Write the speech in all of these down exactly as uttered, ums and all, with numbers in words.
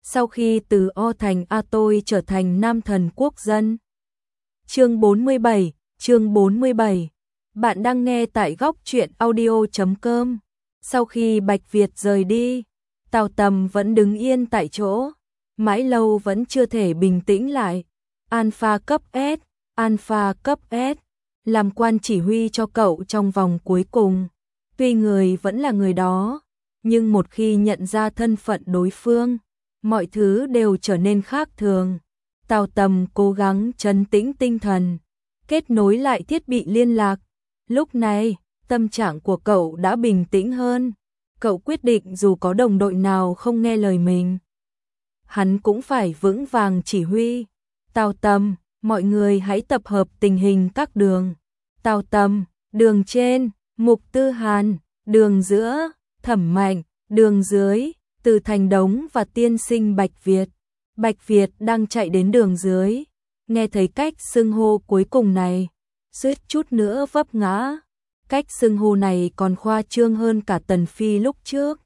sau khi từ O thành A tôi trở thành nam thần quốc dân. Chương bốn mươi bảy, chương bốn mươi bảy. Bạn đang nghe tại góc truyện audio chấm com. Sau khi Bạch Việt rời đi, Tào Tầm vẫn đứng yên tại chỗ, mãi lâu vẫn chưa thể bình tĩnh lại. Alpha cấp S, Alpha cấp S, làm quan chỉ huy cho cậu trong vòng cuối cùng. Tuy người vẫn là người đó, nhưng một khi nhận ra thân phận đối phương, mọi thứ đều trở nên khác thường. Tào Tầm cố gắng trấn tĩnh tinh thần, kết nối lại thiết bị liên lạc. Lúc này, tâm trạng của cậu đã bình tĩnh hơn. Cậu quyết định dù có đồng đội nào không nghe lời mình, hắn cũng phải vững vàng chỉ huy. Tào Tầm, mọi người hãy tập hợp tình hình các đường. Tào Tầm, đường trên, Mục Tư Hàn, đường giữa, Thẩm Mạnh, đường dưới, Từ Thành Đống và tiên sinh Bạch Việt. Bạch Việt đang chạy đến đường dưới, nghe thấy cách xưng hô cuối cùng này, suýt chút nữa vấp ngã. Cách xưng hô này còn khoa trương hơn cả Tần Phi lúc trước.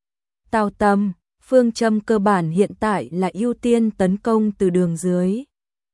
Tào Tầm, phương châm cơ bản hiện tại là ưu tiên tấn công từ đường dưới.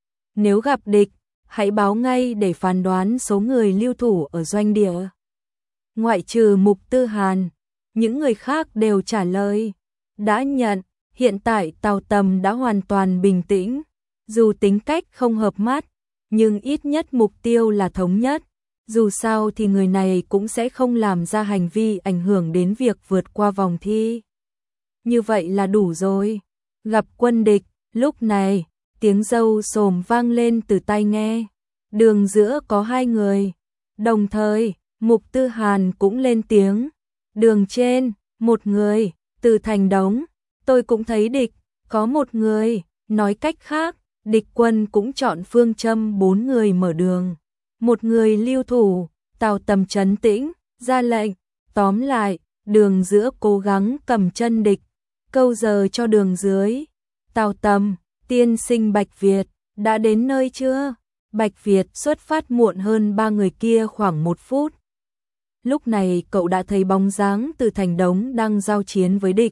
Nếu gặp địch, hãy báo ngay để phán đoán số người lưu thủ ở doanh địa. Ngoại trừ Mục Tư Hàn, những người khác đều trả lời đã nhận. Hiện tại Tào Tầm đã hoàn toàn bình tĩnh, dù tính cách không hợp mắt, nhưng ít nhất mục tiêu là thống nhất. Dù sao thì người này cũng sẽ không làm ra hành vi ảnh hưởng đến việc vượt qua vòng thi. Như vậy là đủ rồi. Gặp quân địch, lúc này, tiếng râu xồm vang lên từ tai nghe. Đường giữa có hai người. Đồng thời, Mục Tư Hàn cũng lên tiếng. Đường trên, một người, Từ Thành Đống. Tôi cũng thấy địch, có một người. Nói cách khác, địch quân cũng chọn phương châm bốn người mở đường, một người lưu thủ. Tào Tầm trấn tĩnh, ra lệnh. Tóm lại, đường giữa cố gắng cầm chân địch, câu giờ cho đường dưới. Tào Tầm, tiên sinh Bạch Việt, đã đến nơi chưa? Bạch Việt xuất phát muộn hơn ba người kia khoảng một phút. Lúc này cậu đã thấy bóng dáng Từ Thành Đống đang giao chiến với địch.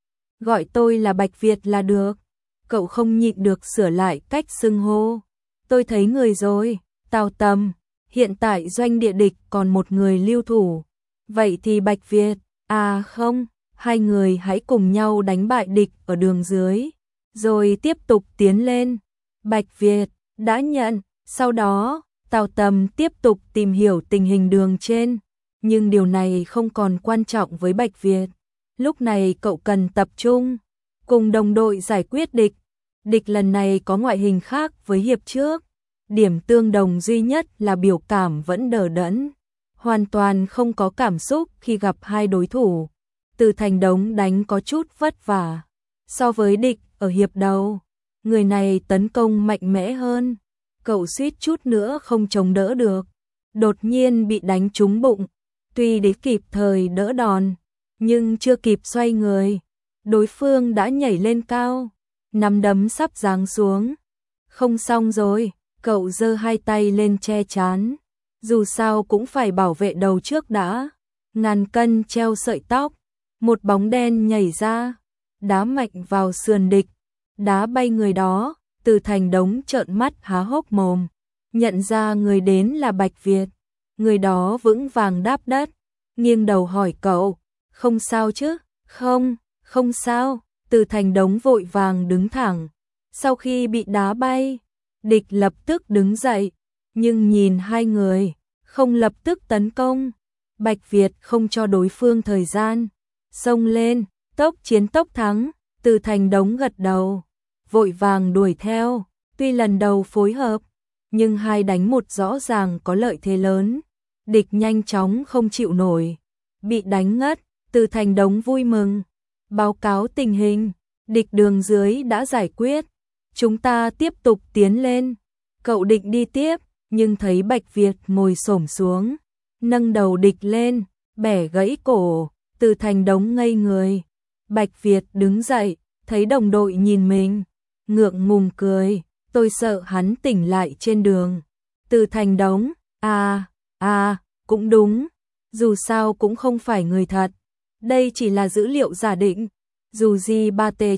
Gọi tôi là Bạch Việt là được. Cậu không nhịn được sửa lại cách xưng hô. Tôi thấy người rồi. Tào Tầm, hiện tại doanh địa địch còn một người lưu thủ. Vậy thì Bạch Việt, à không, hai người hãy cùng nhau đánh bại địch ở đường dưới, rồi tiếp tục tiến lên. Bạch Việt, đã nhận. Sau đó, Tào Tầm tiếp tục tìm hiểu tình hình đường trên. Nhưng điều này không còn quan trọng với Bạch Việt. Lúc này cậu cần tập trung, cùng đồng đội giải quyết địch. Địch lần này có ngoại hình khác với hiệp trước. Điểm tương đồng duy nhất là biểu cảm vẫn đờ đẫn, hoàn toàn không có cảm xúc khi gặp hai đối thủ. Từ Thành Đống đánh có chút vất vả. So với địch ở hiệp đầu, người này tấn công mạnh mẽ hơn. Cậu suýt chút nữa không chống đỡ được, đột nhiên bị đánh trúng bụng. Tuy địch kịp thời đỡ đòn, nhưng chưa kịp xoay người, đối phương đã nhảy lên cao, nắm đấm sắp giáng xuống. Không xong rồi, cậu giơ hai tay lên che chán. Dù sao cũng phải bảo vệ đầu trước đã. Ngàn cân treo sợi tóc, một bóng đen nhảy ra, đá mạnh vào sườn địch, đá bay người đó. Từ Thành Đống trợn mắt há hốc mồm, nhận ra người đến là Bạch Việt. Người đó vững vàng đáp đất, nghiêng đầu hỏi cậu, không sao chứ? Không, không sao. Từ Thành Đống vội vàng đứng thẳng. Sau khi bị đá bay, địch lập tức đứng dậy, nhưng nhìn hai người, không lập tức tấn công. Bạch Việt không cho đối phương thời gian, xông lên, tốc chiến tốc thắng. Từ Thành Đống gật đầu, vội vàng đuổi theo. Tuy lần đầu phối hợp, nhưng hai đánh một rõ ràng có lợi thế lớn. Địch nhanh chóng không chịu nổi, bị đánh ngất. Từ Thành Đống vui mừng, báo cáo tình hình, địch đường dưới đã giải quyết, chúng ta tiếp tục tiến lên. Cậu định đi tiếp, nhưng thấy Bạch Việt ngồi xổm xuống, nâng đầu địch lên, bẻ gãy cổ. Từ Thành Đống ngây người. Bạch Việt đứng dậy, thấy đồng đội nhìn mình, ngượng ngùng cười, tôi sợ hắn tỉnh lại trên đường. Từ Thành Đống, à, à, cũng đúng, dù sao cũng không phải người thật. Đây chỉ là dữ liệu giả định, dù gì ba tê chết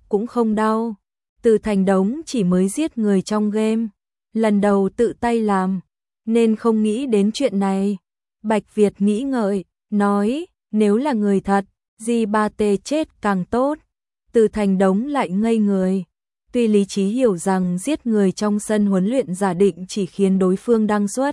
cũng không đau. Từ Thành Đống chỉ mới giết người trong game, lần đầu tự tay làm, nên không nghĩ đến chuyện này. Bạch Việt nghĩ ngợi, nói, nếu là người thật, Di Ba Tê chết càng tốt. Từ Thành Đống lại ngây người. Tuy lý trí hiểu rằng giết người trong sân huấn luyện giả định chỉ khiến đối phương đăng xuất,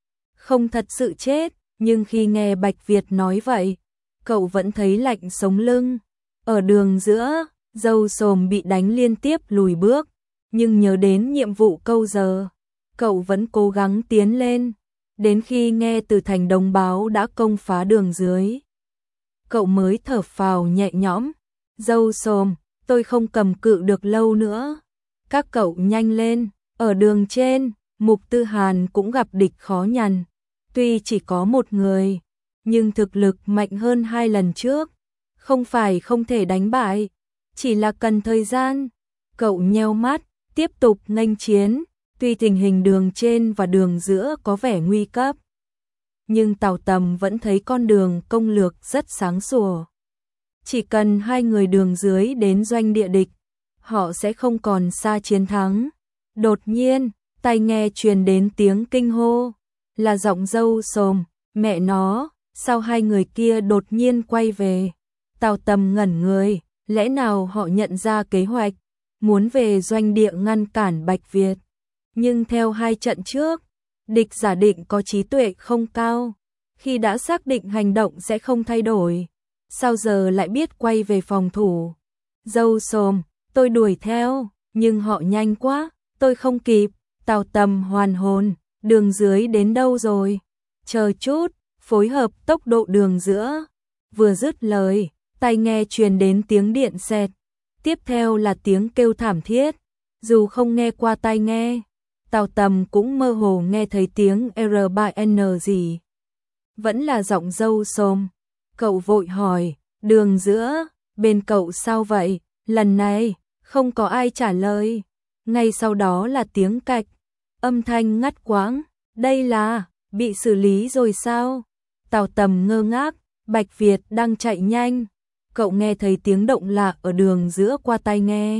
không thật sự chết, nhưng khi nghe Bạch Việt nói vậy, cậu vẫn thấy lạnh sống lưng. Ở đường giữa, Dâu Xồm bị đánh liên tiếp lùi bước, nhưng nhớ đến nhiệm vụ câu giờ, cậu vẫn cố gắng tiến lên. Đến khi nghe từ Thành Đống báo đã công phá đường dưới, cậu mới thở phào nhẹ nhõm. Dâu Xồm, tôi không cầm cự được lâu nữa. Các cậu nhanh lên. Ở đường trên, Mục Tư Hàn cũng gặp địch khó nhằn. Tuy chỉ có một người, nhưng thực lực mạnh hơn hai lần trước. Không phải không thể đánh bại, chỉ là cần thời gian. Cậu nheo mắt, tiếp tục nghênh chiến. Tuy tình hình đường trên và đường giữa có vẻ nguy cấp, nhưng Tào Tầm vẫn thấy con đường công lược rất sáng sủa. Chỉ cần hai người đường dưới đến doanh địa địch, họ sẽ không còn xa chiến thắng. Đột nhiên, tai nghe truyền đến tiếng kinh hô, là giọng Dâu Xồm. Mẹ nó, sao hai người kia đột nhiên quay về? Tào Tầm ngẩn người, lẽ nào họ nhận ra kế hoạch, muốn về doanh địa ngăn cản Bạch Việt? Nhưng theo hai trận trước, địch giả định có trí tuệ không cao, khi đã xác định hành động sẽ không thay đổi, sao giờ lại biết quay về phòng thủ? Dâu Xồm, tôi đuổi theo, nhưng họ nhanh quá, tôi không kịp. Tào Tầm hoàn hồn, đường dưới đến đâu rồi? Chờ chút, phối hợp tốc độ đường giữa. Vừa dứt lời, tai nghe truyền đến tiếng điện xẹt, tiếp theo là tiếng kêu thảm thiết. Dù không nghe qua tai nghe, Tào Tầm cũng mơ hồ nghe thấy tiếng R ba N gì. Vẫn là giọng Dâu Xồm. Cậu vội hỏi, đường giữa, bên cậu sao vậy? Lần này, không có ai trả lời. Ngay sau đó là tiếng cạch, âm thanh ngắt quãng. Đây là, bị xử lý rồi sao? Tào Tầm ngơ ngác, Bạch Việt đang chạy nhanh. Cậu nghe thấy tiếng động lạ ở đường giữa qua tai nghe.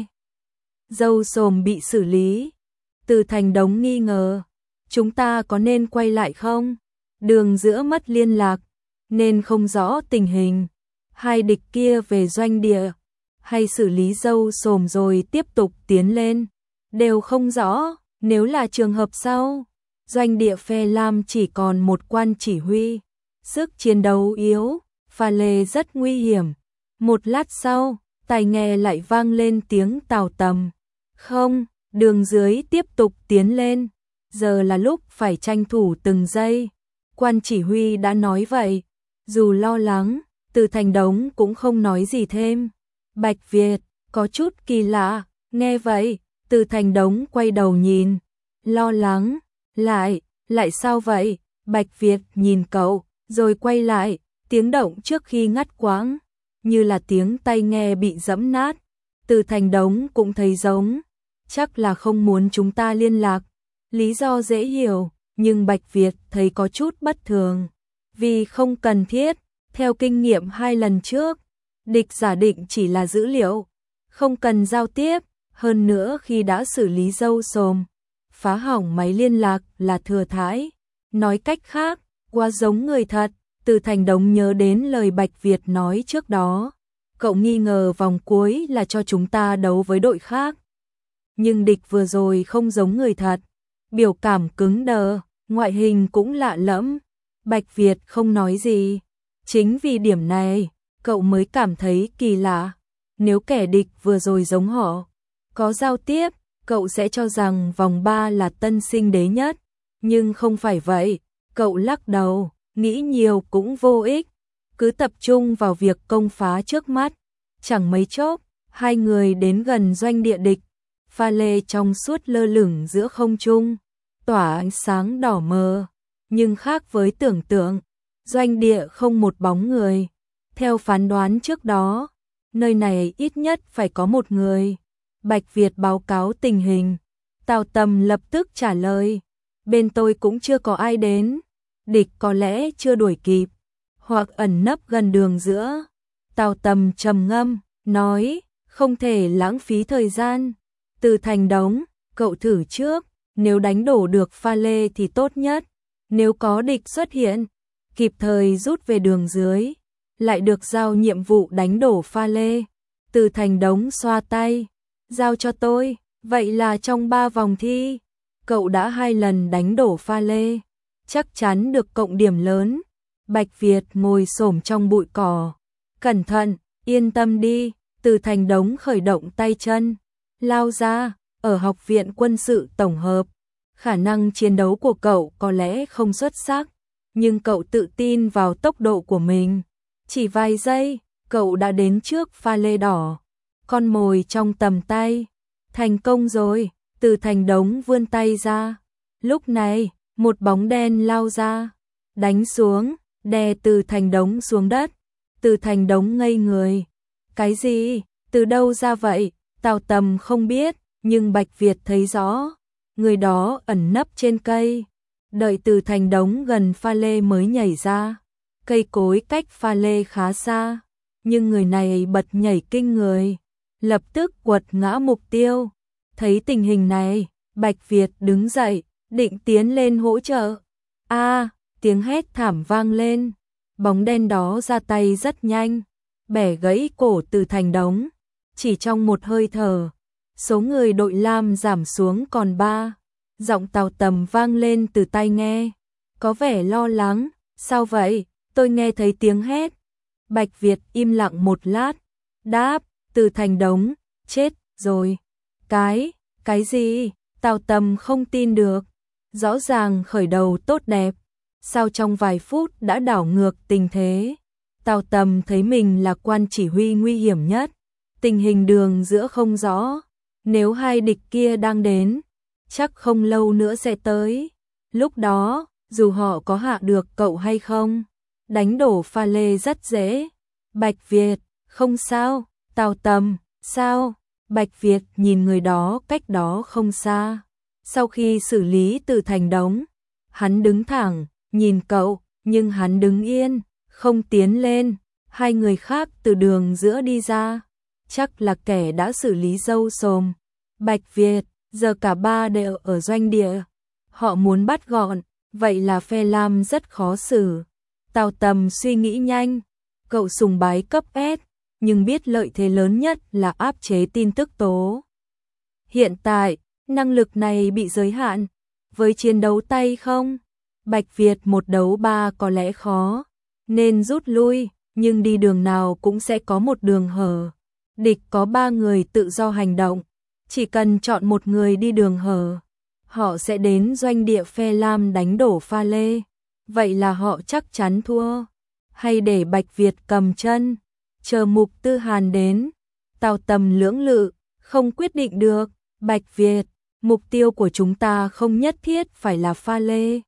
Dâu Xồm bị xử lý. Từ Thành Đống nghi ngờ, chúng ta có nên quay lại không? Đường giữa mất liên lạc, nên không rõ tình hình. Hai địch kia về doanh địa, hay xử lý Dâu Xồm rồi tiếp tục tiến lên, đều không rõ. Nếu là trường hợp sau, doanh địa phe Lam chỉ còn một quan chỉ huy, sức chiến đấu yếu, pha lê rất nguy hiểm. Một lát sau, tai nghe lại vang lên tiếng Tào Tầm. Không, đường dưới tiếp tục tiến lên, giờ là lúc phải tranh thủ từng giây. Quan chỉ huy đã nói vậy, dù lo lắng, Từ Thành Đống cũng không nói gì thêm. Bạch Việt, có chút kỳ lạ, nghe vậy, Từ Thành Đống quay đầu nhìn, lo lắng, lại, lại sao vậy? Bạch Việt nhìn cậu, rồi quay lại, tiếng động trước khi ngắt quãng, như là tiếng tai nghe bị giẫm nát. Từ Thành Đống cũng thấy giống, chắc là không muốn chúng ta liên lạc. Lý do dễ hiểu, nhưng Bạch Việt thấy có chút bất thường, vì không cần thiết. Theo kinh nghiệm hai lần trước, địch giả định chỉ là dữ liệu, không cần giao tiếp. Hơn nữa khi đã xử lý Dâu Xồm, phá hỏng máy liên lạc là thừa thãi. Nói cách khác, quá giống người thật. Từ Thành Đống nhớ đến lời Bạch Việt nói trước đó, cậu nghi ngờ vòng cuối là cho chúng ta đấu với đội khác. Nhưng địch vừa rồi không giống người thật, biểu cảm cứng đờ, ngoại hình cũng lạ lẫm. Bạch Việt không nói gì. Chính vì điểm này, cậu mới cảm thấy kỳ lạ. Nếu kẻ địch vừa rồi giống họ, có giao tiếp, cậu sẽ cho rằng vòng ba là tân sinh đế nhất. Nhưng không phải vậy, cậu lắc đầu, nghĩ nhiều cũng vô ích. Cứ tập trung vào việc công phá trước mắt. Chẳng mấy chốc, hai người đến gần doanh địa địch. Pha lê trong suốt lơ lửng giữa không trung, tỏa ánh sáng đỏ mờ. Nhưng khác với tưởng tượng, doanh địa không một bóng người. Theo phán đoán trước đó, nơi này ít nhất phải có một người. Bạch Việt báo cáo tình hình. Tào Tầm lập tức trả lời, bên tôi cũng chưa có ai đến. Địch có lẽ chưa đuổi kịp, hoặc ẩn nấp gần đường giữa. Tào Tầm trầm ngâm, nói, không thể lãng phí thời gian. Từ Thành Đống, cậu thử trước, nếu đánh đổ được pha lê thì tốt nhất. Nếu có địch xuất hiện, kịp thời rút về đường dưới, lại được giao nhiệm vụ đánh đổ pha lê. Từ Thành Đống xoa tay, giao cho tôi, vậy là trong ba vòng thi, cậu đã hai lần đánh đổ pha lê, chắc chắn được cộng điểm lớn. Bạch Việt ngồi xổm trong bụi cỏ, cẩn thận, yên tâm đi. Từ Thành Đống khởi động tay chân, lao ra. Ở học viện quân sự tổng hợp, khả năng chiến đấu của cậu có lẽ không xuất sắc, nhưng cậu tự tin vào tốc độ của mình. Chỉ vài giây, cậu đã đến trước pha lê đỏ, con mồi trong tầm tay. Thành công rồi. Từ Thành Đống vươn tay ra. Lúc này, một bóng đen lao ra, đánh xuống, đè Từ Thành Đống xuống đất. Từ Thành Đống ngây người. Cái gì? Từ đâu ra vậy? Tào Tầm không biết, nhưng Bạch Việt thấy rõ. Người đó ẩn nấp trên cây, đợi Từ Thành Đống gần pha lê mới nhảy ra. Cây cối cách pha lê khá xa, nhưng người này bật nhảy kinh người, lập tức quật ngã mục tiêu. Thấy tình hình này, Bạch Việt đứng dậy, định tiến lên hỗ trợ. A, tiếng hét thảm vang lên. Bóng đen đó ra tay rất nhanh, bẻ gãy cổ Từ Thành Đống. Chỉ trong một hơi thở, số người đội lam giảm xuống còn ba. Giọng Tào Tầm vang lên từ tai nghe, có vẻ lo lắng. Sao vậy? Tôi nghe thấy tiếng hét. Bạch Việt im lặng một lát, đáp, Từ Thành Đống, chết rồi. Cái, cái gì? Tào Tầm không tin được. Rõ ràng khởi đầu tốt đẹp, sao trong vài phút đã đảo ngược tình thế. Tào Tầm thấy mình là quan chỉ huy nguy hiểm nhất, tình hình đường giữa không rõ. Nếu hai địch kia đang đến, chắc không lâu nữa sẽ tới. Lúc đó, dù họ có hạ được cậu hay không, đánh đổ pha lê rất dễ. Bạch Việt, không sao. Tào Tầm, sao? Bạch Việt nhìn người đó cách đó không xa. Sau khi xử lý Từ Thành Đống, hắn đứng thẳng, nhìn cậu, nhưng hắn đứng yên, không tiến lên. Hai người khác từ đường giữa đi ra, chắc là kẻ đã xử lý dâu xồm. Bạch Việt, giờ cả ba đều ở doanh địa, họ muốn bắt gọn, vậy là phe lam rất khó xử. Tào Tầm suy nghĩ nhanh, cậu sùng bái cấp S, nhưng biết lợi thế lớn nhất là áp chế tin tức tố. Hiện tại, năng lực này bị giới hạn, với chiến đấu tay không, Bạch Việt một đấu ba có lẽ khó, nên rút lui, nhưng đi đường nào cũng sẽ có một đường hở. Địch có ba người tự do hành động, chỉ cần chọn một người đi đường hở, họ sẽ đến doanh địa phe lam đánh đổ pha lê. Vậy là họ chắc chắn thua, hay để Bạch Việt cầm chân, chờ Mục Tư Hàn đến. Tào Tầm lưỡng lự, không quyết định được. Bạch Việt, mục tiêu của chúng ta không nhất thiết phải là pha lê.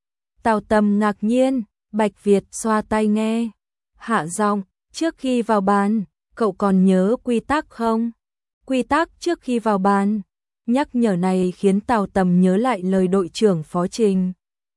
Tào Tầm ngạc nhiên. Bạch Việt xoa tai nghe, hạ giọng, trước khi vào bàn, cậu còn nhớ quy tắc không? Quy tắc trước khi vào bàn. Nhắc nhở này khiến Tào Tầm nhớ lại lời đội trưởng Phó Trình.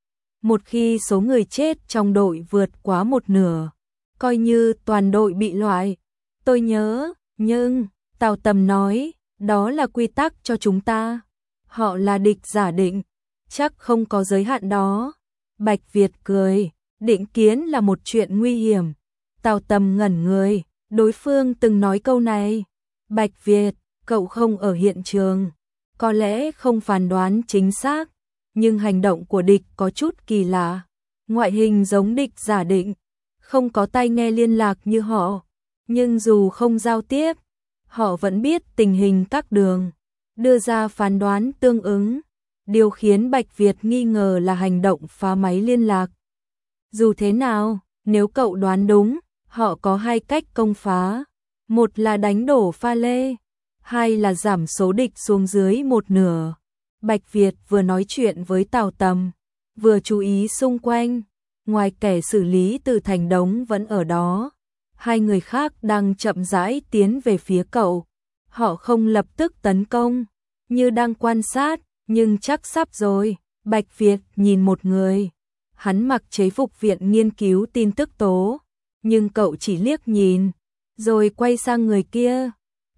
Một khi số người chết trong đội vượt quá một nửa, coi như toàn đội bị loại. Tôi nhớ, nhưng, Tào Tầm nói, đó là quy tắc cho chúng ta. Họ là địch giả định, chắc không có giới hạn đó. Bạch Việt cười, định kiến là một chuyện nguy hiểm. Tào Tầm ngẩn người, đối phương từng nói câu này. Bạch Việt, cậu không ở hiện trường, có lẽ không phán đoán chính xác, nhưng hành động của địch có chút kỳ lạ. Ngoại hình giống địch giả định, không có tai nghe liên lạc như họ, nhưng dù không giao tiếp, họ vẫn biết tình hình các đường, đưa ra phán đoán tương ứng. Điều khiến Bạch Việt nghi ngờ là hành động phá máy liên lạc. Dù thế nào, nếu cậu đoán đúng, họ có hai cách công phá. Một là đánh đổ pha lê, hai là giảm số địch xuống dưới một nửa. Bạch Việt vừa nói chuyện với Tào Tầm, vừa chú ý xung quanh. Ngoài kẻ xử lý Từ Thành Đống vẫn ở đó, hai người khác đang chậm rãi tiến về phía cậu. Họ không lập tức tấn công, như đang quan sát, nhưng chắc sắp rồi. Bạch Việt nhìn một người, hắn mặc chế phục viện nghiên cứu tin tức tố, nhưng cậu chỉ liếc nhìn, rồi quay sang người kia.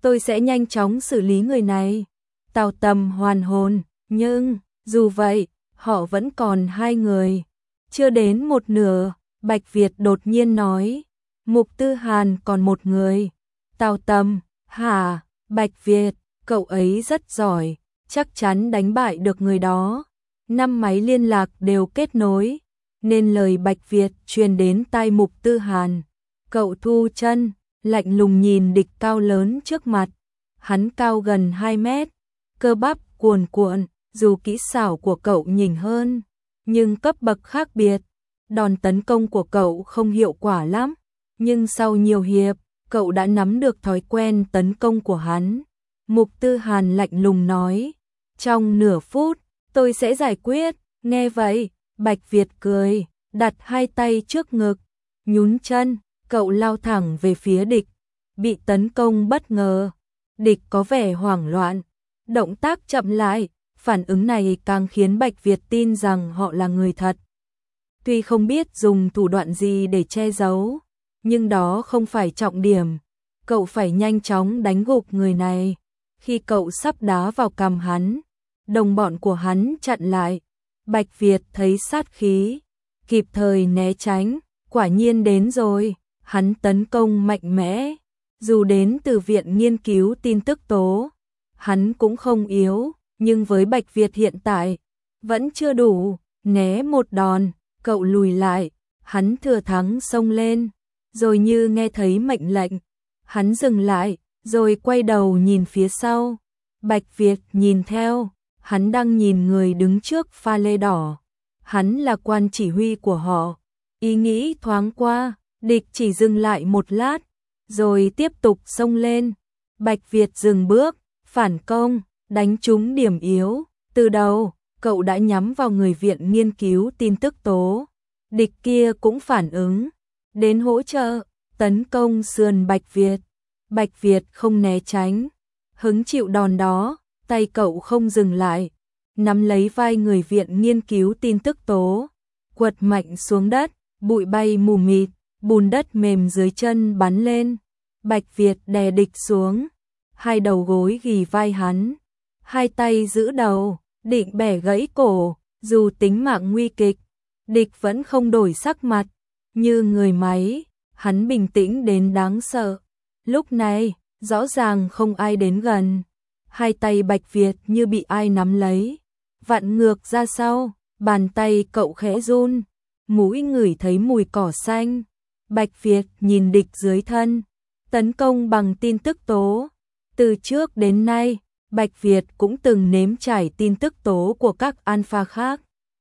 tôi sẽ nhanh chóng xử lý người này. Tào Tầm hoàn hồn, nhưng, dù vậy, họ vẫn còn hai người. Chưa đến một nửa, Bạch Việt đột nhiên nói, Mục Tư Hàn còn một người. Tào Tầm, hả, Bạch Việt, cậu ấy rất giỏi, chắc chắn đánh bại được người đó. Năm máy liên lạc đều kết nối, nên lời Bạch Việt truyền đến tai Mục Tư Hàn. Cậu thu chân, lạnh lùng nhìn địch cao lớn trước mặt. Hắn cao gần hai mét, cơ bắp cuồn cuộn, dù kỹ xảo của cậu nhỉnh hơn, nhưng cấp bậc khác biệt. Đòn tấn công của cậu không hiệu quả lắm, nhưng sau nhiều hiệp, cậu đã nắm được thói quen tấn công của hắn. Mục Tư Hàn lạnh lùng nói, trong nửa phút, tôi sẽ giải quyết. Nghe vậy, Bạch Việt cười, đặt hai tay trước ngực, nhún chân, cậu lao thẳng về phía địch. Bị tấn công bất ngờ, địch có vẻ hoảng loạn, động tác chậm lại, phản ứng này càng khiến Bạch Việt tin rằng họ là người thật. Tuy không biết dùng thủ đoạn gì để che giấu, nhưng đó không phải trọng điểm. Cậu phải nhanh chóng đánh gục người này. Khi cậu sắp đá vào cằm hắn, đồng bọn của hắn chặn lại. Bạch Việt thấy sát khí, kịp thời né tránh, quả nhiên đến rồi. Hắn tấn công mạnh mẽ, dù đến từ Viện Nghiên cứu Tin tức Tố, hắn cũng không yếu, nhưng với Bạch Việt hiện tại, vẫn chưa đủ. Né một đòn, cậu lùi lại, hắn thừa thắng xông lên, rồi như nghe thấy mệnh lệnh, hắn dừng lại, rồi quay đầu nhìn phía sau. Bạch Việt nhìn theo, hắn đang nhìn người đứng trước pha lê đỏ. Hắn là quan chỉ huy của họ. Ý nghĩ thoáng qua, địch chỉ dừng lại một lát, rồi tiếp tục xông lên. Bạch Việt dừng bước, phản công, đánh trúng điểm yếu. Từ đầu, cậu đã nhắm vào người Viện Nghiên cứu Tin tức Tố. Địch kia cũng phản ứng, đến hỗ trợ, tấn công sườn Bạch Việt. Bạch Việt không né tránh, hứng chịu đòn đó, tay cậu không dừng lại, nắm lấy vai người Viện Nghiên cứu Tin tức Tố, quật mạnh xuống đất, bụi bay mù mịt, bùn đất mềm dưới chân bắn lên. Bạch Việt đè địch xuống, hai đầu gối ghì vai hắn, hai tay giữ đầu, định bẻ gãy cổ. Dù tính mạng nguy kịch, địch vẫn không đổi sắc mặt, như người máy, hắn bình tĩnh đến đáng sợ. Lúc này, rõ ràng không ai đến gần, hai tay Bạch Việt như bị ai nắm lấy, vặn ngược ra sau, bàn tay cậu khẽ run, mũi ngửi thấy mùi cỏ xanh. Bạch Việt nhìn địch dưới thân, tấn công bằng tin tức tố. Từ trước đến nay, Bạch Việt cũng từng nếm trải tin tức tố của các alpha khác.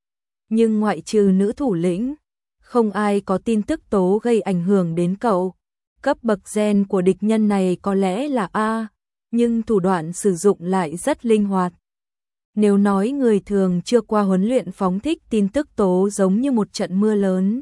Nhưng ngoại trừ nữ thủ lĩnh, không ai có tin tức tố gây ảnh hưởng đến cậu. Cấp bậc gen của địch nhân này có lẽ là A, nhưng thủ đoạn sử dụng lại rất linh hoạt. Nếu nói người thường chưa qua huấn luyện phóng thích tin tức tố giống như một trận mưa lớn.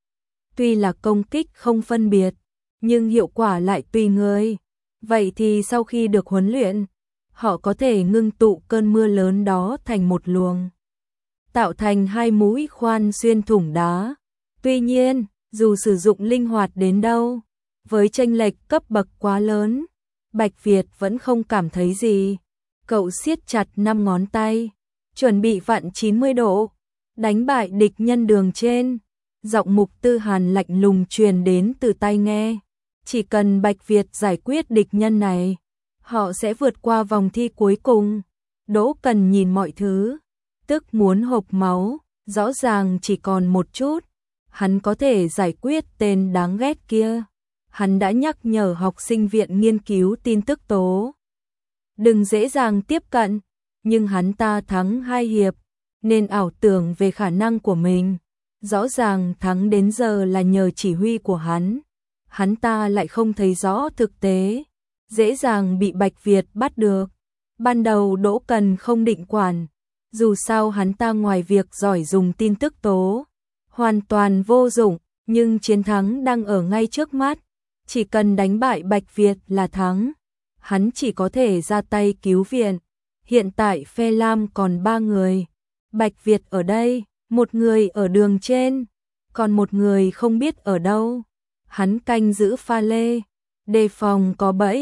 Tuy là công kích không phân biệt, nhưng hiệu quả lại tùy người. Vậy thì sau khi được huấn luyện, họ có thể ngưng tụ cơn mưa lớn đó thành một luồng, tạo thành hai mũi khoan xuyên thủng đá. Tuy nhiên, dù sử dụng linh hoạt đến đâu, với chênh lệch cấp bậc quá lớn, Bạch Việt vẫn không cảm thấy gì. Cậu siết chặt năm ngón tay, chuẩn bị vặn chín mươi độ, đánh bại địch nhân đường trên. Giọng Mục Tư Hàn lạnh lùng truyền đến từ tai nghe. Chỉ cần Bạch Việt giải quyết địch nhân này, họ sẽ vượt qua vòng thi cuối cùng. Đỗ Cần nhìn mọi thứ, tức muốn hộc máu, rõ ràng chỉ còn một chút. Hắn có thể giải quyết tên đáng ghét kia. Hắn đã nhắc nhở học sinh Viện Nghiên cứu Tin tức Tố đừng dễ dàng tiếp cận, nhưng hắn ta thắng hai hiệp, nên ảo tưởng về khả năng của mình. Rõ ràng thắng đến giờ là nhờ chỉ huy của hắn. Hắn ta lại không thấy rõ thực tế, dễ dàng bị Bạch Việt bắt được. Ban đầu Đỗ Cần không định quản, dù sao hắn ta ngoài việc giỏi dùng tin tức tố, hoàn toàn vô dụng, nhưng chiến thắng đang ở ngay trước mắt. Chỉ cần đánh bại Bạch Việt là thắng. Hắn chỉ có thể ra tay cứu viện. Hiện tại phe lam còn ba người. Bạch Việt ở đây, một người ở đường trên, còn một người không biết ở đâu. Hắn canh giữ pha lê, đề phòng có bẫy.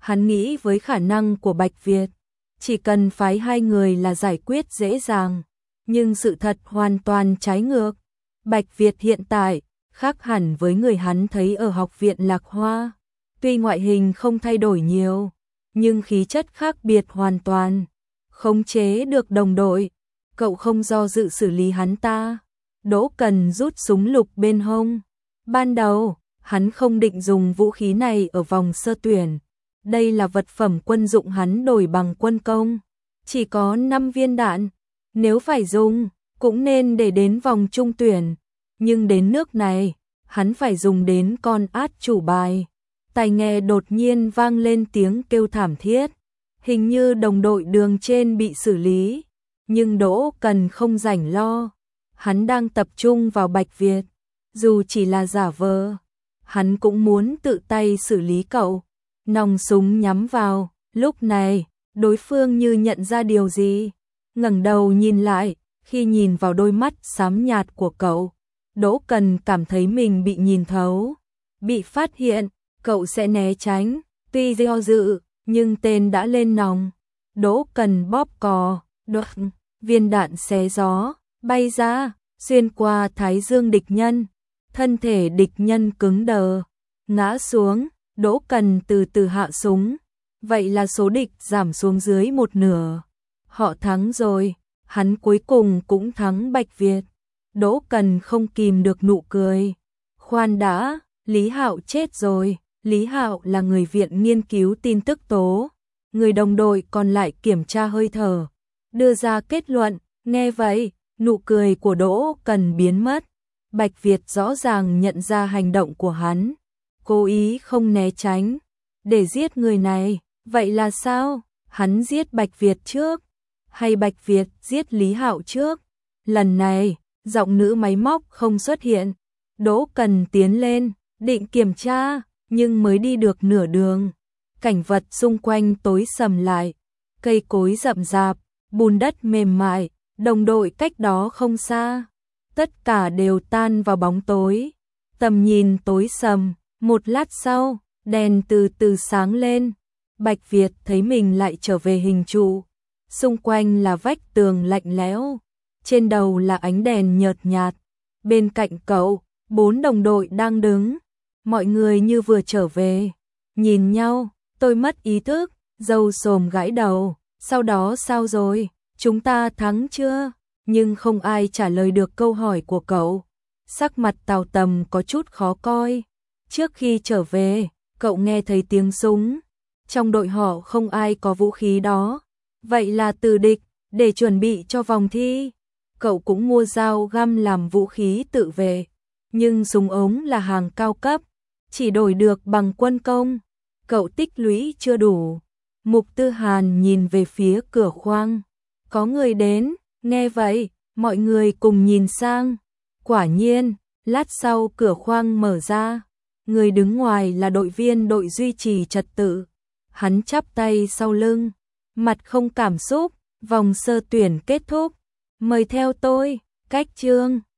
Hắn nghĩ với khả năng của Bạch Việt, chỉ cần phái hai người là giải quyết dễ dàng. Nhưng sự thật hoàn toàn trái ngược. Bạch Việt hiện tại khác hẳn với người hắn thấy ở học viện Lạc Hoa. Tuy ngoại hình không thay đổi nhiều, nhưng khí chất khác biệt hoàn toàn. Khống chế được đồng đội, cậu không do dự xử lý hắn ta. Đỗ Cần rút súng lục bên hông. Ban đầu, hắn không định dùng vũ khí này ở vòng sơ tuyển. Đây là vật phẩm quân dụng hắn đổi bằng quân công. Chỉ có năm viên đạn. Nếu phải dùng, cũng nên để đến vòng trung tuyển. Nhưng đến nước này, hắn phải dùng đến con át chủ bài. Tai nghe đột nhiên vang lên tiếng kêu thảm thiết. Hình như đồng đội đường trên bị xử lý. Nhưng Đỗ Cần không rảnh lo. Hắn đang tập trung vào Bạch Việt. Dù chỉ là giả vờ, hắn cũng muốn tự tay xử lý cậu. Nòng súng nhắm vào. Lúc này, đối phương như nhận ra điều gì. Ngẩng đầu nhìn lại, khi nhìn vào đôi mắt xám nhạt của cậu, Đỗ Cần cảm thấy mình bị nhìn thấu. Bị phát hiện, cậu sẽ né tránh. Tuy do dự, nhưng tên đã lên nòng. Đỗ Cần bóp cò, đột, viên đạn xé gió, bay ra, xuyên qua thái dương địch nhân. Thân thể địch nhân cứng đờ, ngã xuống. Đỗ Cần từ từ hạ súng. Vậy là số địch giảm xuống dưới một nửa. Họ thắng rồi, hắn cuối cùng cũng thắng Bạch Việt. Đỗ Cần không kìm được nụ cười. Khoan đã, Lý Hạo chết rồi. Lý Hạo là người viện nghiên cứu tin tức tố. Người đồng đội còn lại kiểm tra hơi thở, đưa ra kết luận. Nghe vậy, nụ cười của Đỗ Cần biến mất. Bạch Việt rõ ràng nhận ra hành động của hắn, cố ý không né tránh để giết người này. Vậy là sao? Hắn giết Bạch Việt trước, hay Bạch Việt giết Lý Hạo trước? Lần này, giọng nữ máy móc không xuất hiện. Đỗ Cần tiến lên, định kiểm tra, nhưng mới đi được nửa đường, cảnh vật xung quanh tối sầm lại. Cây cối rậm rạp, bùn đất mềm mại, đồng đội cách đó không xa. Tất cả đều tan vào bóng tối. Tầm nhìn tối sầm, một lát sau, đèn từ từ sáng lên. Bạch Việt thấy mình lại trở về hình trụ. Xung quanh là vách tường lạnh lẽo, trên đầu là ánh đèn nhợt nhạt. Bên cạnh cậu, bốn đồng đội đang đứng. Mọi người như vừa trở về, nhìn nhau. Tôi mất ý thức, Dâu Xồm gãi đầu. Sau đó sao rồi? Chúng ta thắng chưa? Nhưng không ai trả lời được câu hỏi của cậu. Sắc mặt Tào Tầm có chút khó coi. Trước khi trở về, cậu nghe thấy tiếng súng. Trong đội họ không ai có vũ khí đó. Vậy là từ địch, để chuẩn bị cho vòng thi. Cậu cũng mua dao găm làm vũ khí tự vệ. Nhưng súng ống là hàng cao cấp, chỉ đổi được bằng quân công. Cậu tích lũy chưa đủ. Mục Tư Hàn nhìn về phía cửa khoang. Có người đến. Nghe vậy, mọi người cùng nhìn sang. Quả nhiên, lát sau cửa khoang mở ra. Người đứng ngoài là đội viên đội duy trì trật tự. Hắn chắp tay sau lưng, mặt không cảm xúc. Vòng sơ tuyển kết thúc. Mời theo tôi. Cách chương